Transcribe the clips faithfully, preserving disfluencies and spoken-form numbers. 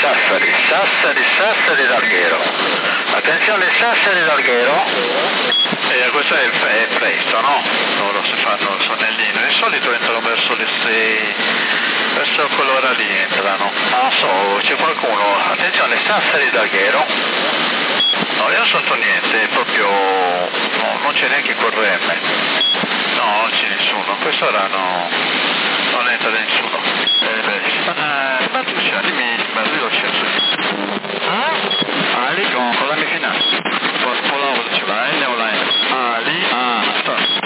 Sassari, Sassari, Sassari d'Alghero. Attenzione, Sassari d'Alghero. E questo è il, è il presto, no? Loro si fanno il sonnellino, di solito entrano verso le sei, verso quell'ora lì entrano. Non so, c'è qualcuno, attenzione, Sassari d'Alghero. No, io non sento niente, è proprio, no, non c'è neanche col R M. No, non c'è nessuno, a quest'ora no, non entra nessuno. Eh, beh, eh, ma tu c'è, dimmi, ma io c'è su. Ah? Ali con, con la mia finale. Pola ce la N o la N? Ali, ah, sta.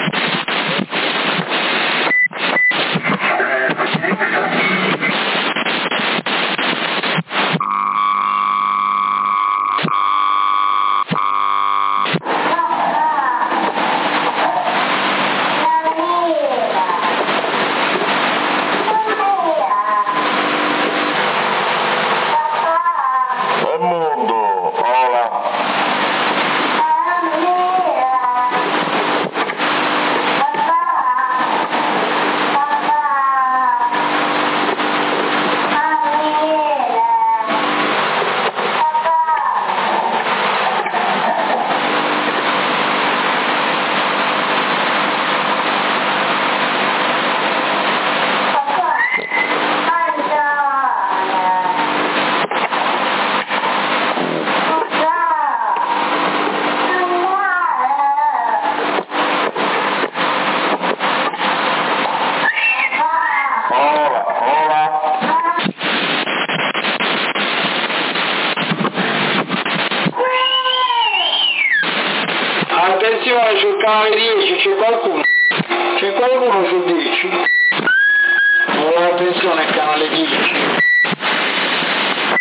Attenzione, sul canale dieci c'è qualcuno.